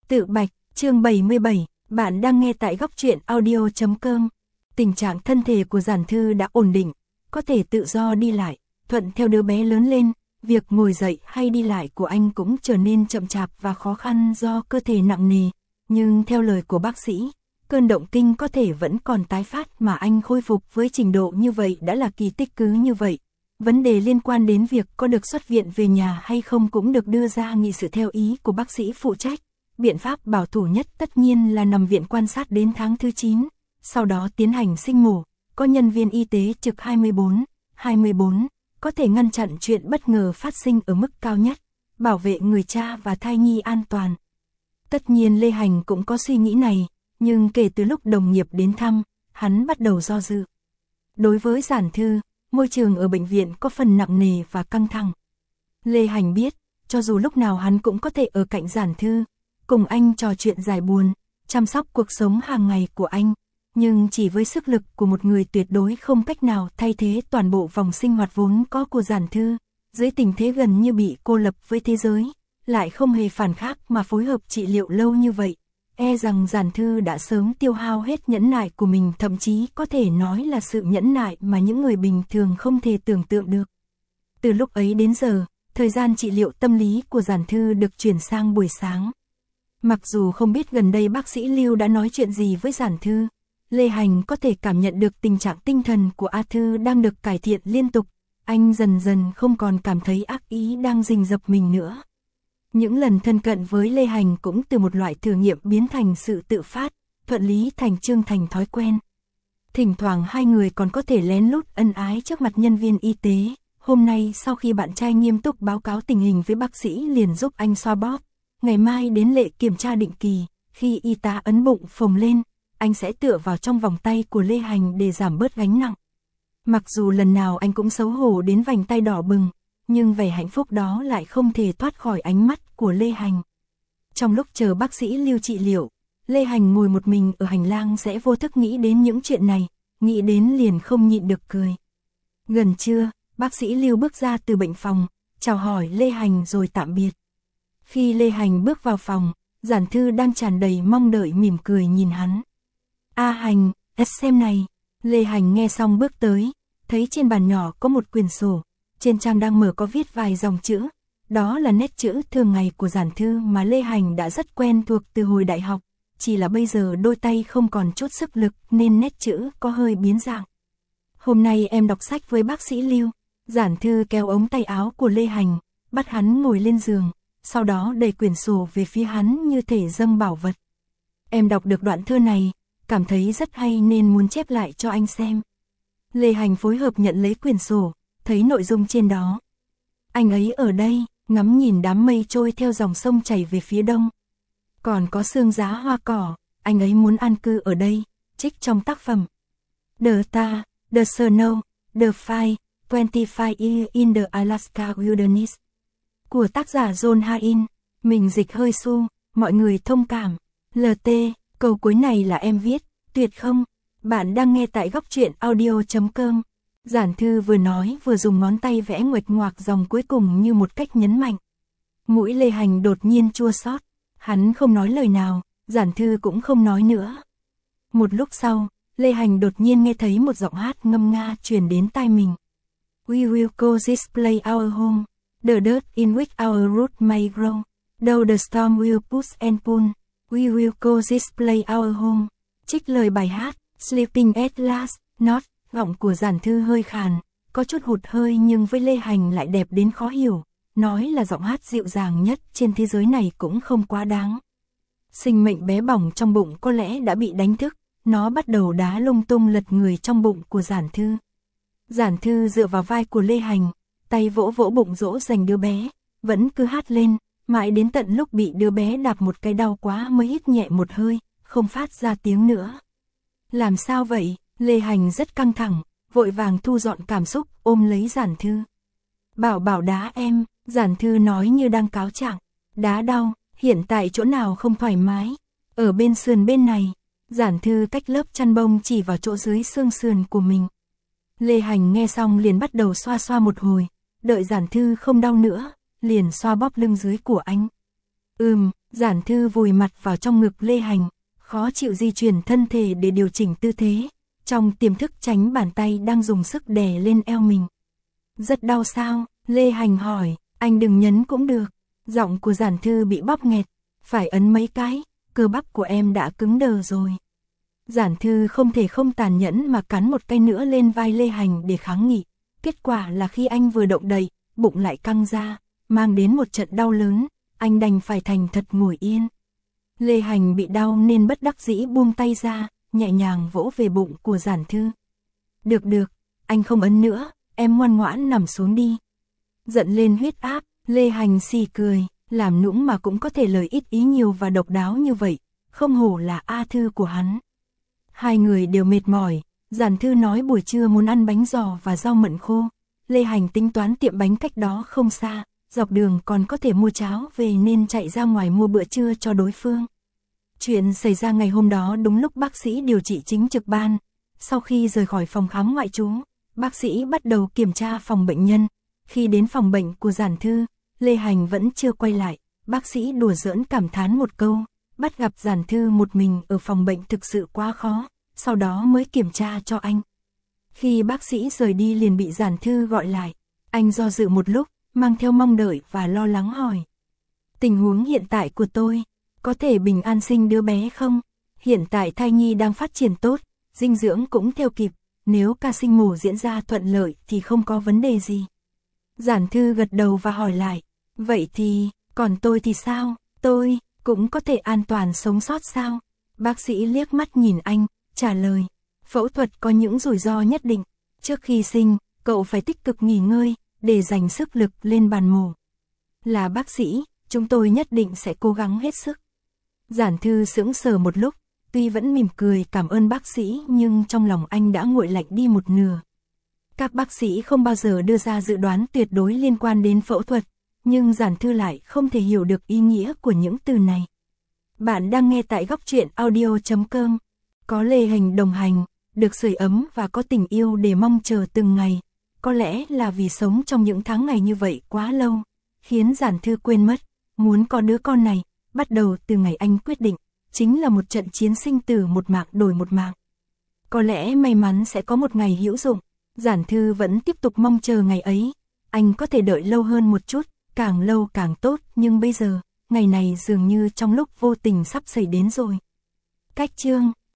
Tự bạch, chương 77, bạn đang nghe tại góc truyện audio.com. Tình trạng thân thể của Giản Thư đã ổn định, có thể tự do đi lại, thuận theo đứa bé lớn lên, việc ngồi dậy hay đi lại của anh cũng trở nên chậm chạp và khó khăn do cơ thể nặng nề, nhưng theo lời của bác sĩ, cơn động kinh có thể vẫn còn tái phát mà anh khôi phục với trình độ như vậy đã là kỳ tích. Cứ như vậy, vấn đề liên quan đến việc có được xuất viện về nhà hay không cũng được đưa ra nghị sự theo ý của bác sĩ phụ trách. Biện pháp bảo thủ nhất tất nhiên là nằm viện quan sát đến tháng thứ 9, sau đó tiến hành sinh mổ, có nhân viên y tế trực 24/24, có thể ngăn chặn chuyện bất ngờ phát sinh ở mức cao nhất, bảo vệ người cha và thai nhi an toàn. Tất nhiên Lê Hành cũng có suy nghĩ này, nhưng kể từ lúc đồng nghiệp đến thăm, hắn bắt đầu do dự. Đối với Giản Thư, môi trường ở bệnh viện có phần nặng nề và căng thẳng. Lê Hành biết, cho dù lúc nào hắn cũng có thể ở cạnh Giản Thư, cùng anh trò chuyện giải buồn, chăm sóc cuộc sống hàng ngày của anh, nhưng chỉ với sức lực của một người tuyệt đối không cách nào thay thế toàn bộ vòng sinh hoạt vốn có của Giản Thư, dưới tình thế gần như bị cô lập với thế giới, lại không hề phản kháng mà phối hợp trị liệu lâu như vậy. E rằng Giản Thư đã sớm tiêu hao hết nhẫn nại của mình, thậm chí có thể nói là sự nhẫn nại mà những người bình thường không thể tưởng tượng được. Từ lúc ấy đến giờ, thời gian trị liệu tâm lý của Giản Thư được chuyển sang buổi sáng. Mặc dù không biết gần đây bác sĩ Lưu đã nói chuyện gì với Giản Thư, Lê Hành có thể cảm nhận được tình trạng tinh thần của A Thư đang được cải thiện liên tục, anh dần dần không còn cảm thấy ác ý đang rình rập mình nữa. Những lần thân cận với Lê Hành cũng từ một loại thử nghiệm biến thành sự tự phát, thuận lý thành chương thành thói quen. Thỉnh thoảng hai người còn có thể lén lút ân ái trước mặt nhân viên y tế. Hôm nay sau khi bạn trai nghiêm túc báo cáo tình hình với bác sĩ liền giúp anh xoa bóp. Ngày mai đến lệ kiểm tra định kỳ, khi y tá ấn bụng phồng lên, anh sẽ tựa vào trong vòng tay của Lê Hành để giảm bớt gánh nặng. Mặc dù lần nào anh cũng xấu hổ đến vành tay đỏ bừng, nhưng vẻ hạnh phúc đó lại không thể thoát khỏi ánh mắt của Lê Hành. Trong lúc chờ bác sĩ Lưu trị liệu, Lê Hành ngồi một mình ở hành lang sẽ vô thức nghĩ đến những chuyện này, nghĩ đến liền không nhịn được cười. Gần trưa, bác sĩ Lưu bước ra từ bệnh phòng, chào hỏi Lê Hành rồi tạm biệt. Khi Lê Hành bước vào phòng, Giản Thư đang tràn đầy mong đợi mỉm cười nhìn hắn. A Hành, xem này. Lê Hành nghe xong bước tới, thấy trên bàn nhỏ có một quyển sổ, trên trang đang mở có viết vài dòng chữ. Đó là nét chữ thường ngày của Giản Thư mà Lê Hành đã rất quen thuộc từ hồi đại học, chỉ là bây giờ đôi tay không còn chút sức lực nên nét chữ có hơi biến dạng. Hôm nay em đọc sách với bác sĩ Lưu. Giản Thư kéo ống tay áo của Lê Hành, bắt hắn ngồi lên giường, sau đó đẩy quyển sổ về phía hắn như thể dâng bảo vật. Em đọc được đoạn thơ này, cảm thấy rất hay nên muốn chép lại cho anh xem. Lê Hành phối hợp nhận lấy quyển sổ, thấy nội dung trên đó. Anh ấy ở đây, ngắm nhìn đám mây trôi theo dòng sông chảy về phía đông. Còn có sương giá hoa cỏ, anh ấy muốn an cư ở đây, trích trong tác phẩm. The Snow, The Fire, 25 Years in the Alaska Wilderness. Của tác giả John Hain, mình dịch hơi su, mọi người thông cảm. LT, câu cuối này là em viết, tuyệt không? Bạn đang nghe tại góc truyện audio.com. Giản Thư vừa nói vừa dùng ngón tay vẽ nguệch ngoạc dòng cuối cùng như một cách nhấn mạnh. Mũi Lê Hành đột nhiên chua xót, hắn không nói lời nào, Giản Thư cũng không nói nữa. Một lúc sau, Lê Hành đột nhiên nghe thấy một giọng hát ngâm nga truyền đến tai mình. We will go this place our home, the dirt in which our root may grow, though the storm will push and pull, we will go this place our home. Trích lời bài hát, Sleeping at last, not. Giọng của Giản Thư hơi khàn, có chút hụt hơi nhưng với Lê Hành lại đẹp đến khó hiểu, nói là giọng hát dịu dàng nhất trên thế giới này cũng không quá đáng. Sinh mệnh bé bỏng trong bụng có lẽ đã bị đánh thức, nó bắt đầu đá lung tung lật người trong bụng của Giản Thư. Giản Thư dựa vào vai của Lê Hành, tay vỗ vỗ bụng dỗ dành đứa bé, vẫn cứ hát lên, mãi đến tận lúc bị đứa bé đạp một cái đau quá mới hít nhẹ một hơi, không phát ra tiếng nữa. Làm sao vậy? Lê Hành rất căng thẳng, vội vàng thu dọn cảm xúc, ôm lấy Giản Thư. Bảo đá em, Giản Thư nói như đang cáo trạng. Đá đau, hiện tại chỗ nào không thoải mái? Ở bên sườn bên này. Giản Thư cách lớp chăn bông chỉ vào chỗ dưới xương sườn của mình. Lê Hành nghe xong liền bắt đầu xoa xoa một hồi, đợi Giản Thư không đau nữa, liền xoa bóp lưng dưới của anh. Giản Thư vùi mặt vào trong ngực Lê Hành, khó chịu di chuyển thân thể để điều chỉnh tư thế, trong tiềm thức tránh bàn tay đang dùng sức đè lên eo mình. Rất đau sao? Lê Hành hỏi. Anh đừng nhấn cũng được. Giọng của Giản Thư bị bóp nghẹt. Phải ấn mấy cái, cơ bắp của em đã cứng đờ rồi. Giản Thư không thể không tàn nhẫn mà cắn một cái nữa lên vai Lê Hành để kháng nghị. Kết quả là khi anh vừa động đậy, bụng lại căng ra, mang đến một trận đau lớn, anh đành phải thành thật ngồi yên. Lê Hành bị đau nên bất đắc dĩ buông tay ra, nhẹ nhàng vỗ về bụng của Giản Thư. Được được, anh không ấn nữa, em ngoan ngoãn nằm xuống đi. Giận lên huyết áp, Lê Hành xì cười, làm nũng mà cũng có thể lời ít ý nhiều và độc đáo như vậy, không hổ là A Thư của hắn. Hai người đều mệt mỏi, Giản Thư nói buổi trưa muốn ăn bánh giò và rau mận khô. Lê Hành tính toán tiệm bánh cách đó không xa, dọc đường còn có thể mua cháo về nên chạy ra ngoài mua bữa trưa cho đối phương. Chuyện xảy ra ngày hôm đó đúng lúc bác sĩ điều trị chính trực ban. Sau khi rời khỏi phòng khám ngoại trú, bác sĩ bắt đầu kiểm tra phòng bệnh nhân. Khi đến phòng bệnh của Giản Thư, Lê Hành vẫn chưa quay lại. Bác sĩ đùa giỡn cảm thán một câu, bắt gặp Giản Thư một mình ở phòng bệnh thực sự quá khó, sau đó mới kiểm tra cho anh. Khi bác sĩ rời đi liền bị Giản Thư gọi lại. Anh do dự một lúc, mang theo mong đợi và lo lắng hỏi. Tình huống hiện tại của tôi, có thể bình an sinh đứa bé không? Hiện tại thai nhi đang phát triển tốt, dinh dưỡng cũng theo kịp, nếu ca sinh mổ diễn ra thuận lợi thì không có vấn đề gì. Giản Thư gật đầu và hỏi lại, vậy thì, còn tôi thì sao? Tôi cũng có thể an toàn sống sót sao? Bác sĩ liếc mắt nhìn anh, trả lời, phẫu thuật có những rủi ro nhất định, trước khi sinh, cậu phải tích cực nghỉ ngơi, để dành sức lực lên bàn mổ. Là bác sĩ, chúng tôi nhất định sẽ cố gắng hết sức. Giản Thư sững sờ một lúc, tuy vẫn mỉm cười cảm ơn bác sĩ nhưng trong lòng anh đã nguội lạnh đi một nửa. Các bác sĩ không bao giờ đưa ra dự đoán tuyệt đối liên quan đến phẫu thuật, nhưng Giản Thư lại không thể hiểu được ý nghĩa của những từ này. Bạn đang nghe tại góc truyện audio.com. Có Lê Hành đồng hành, được sưởi ấm và có tình yêu để mong chờ từng ngày. Có lẽ là vì sống trong những tháng ngày như vậy quá lâu, khiến Giản Thư quên mất, muốn có đứa con này, bắt đầu từ ngày anh quyết định, chính là một trận chiến sinh tử một mạng đổi một mạng. Có lẽ may mắn sẽ có một ngày hữu dụng, Giản Thư vẫn tiếp tục mong chờ ngày ấy, anh có thể đợi lâu hơn một chút, càng lâu càng tốt, nhưng bây giờ, ngày này dường như trong lúc vô tình sắp xảy đến rồi. Cách chương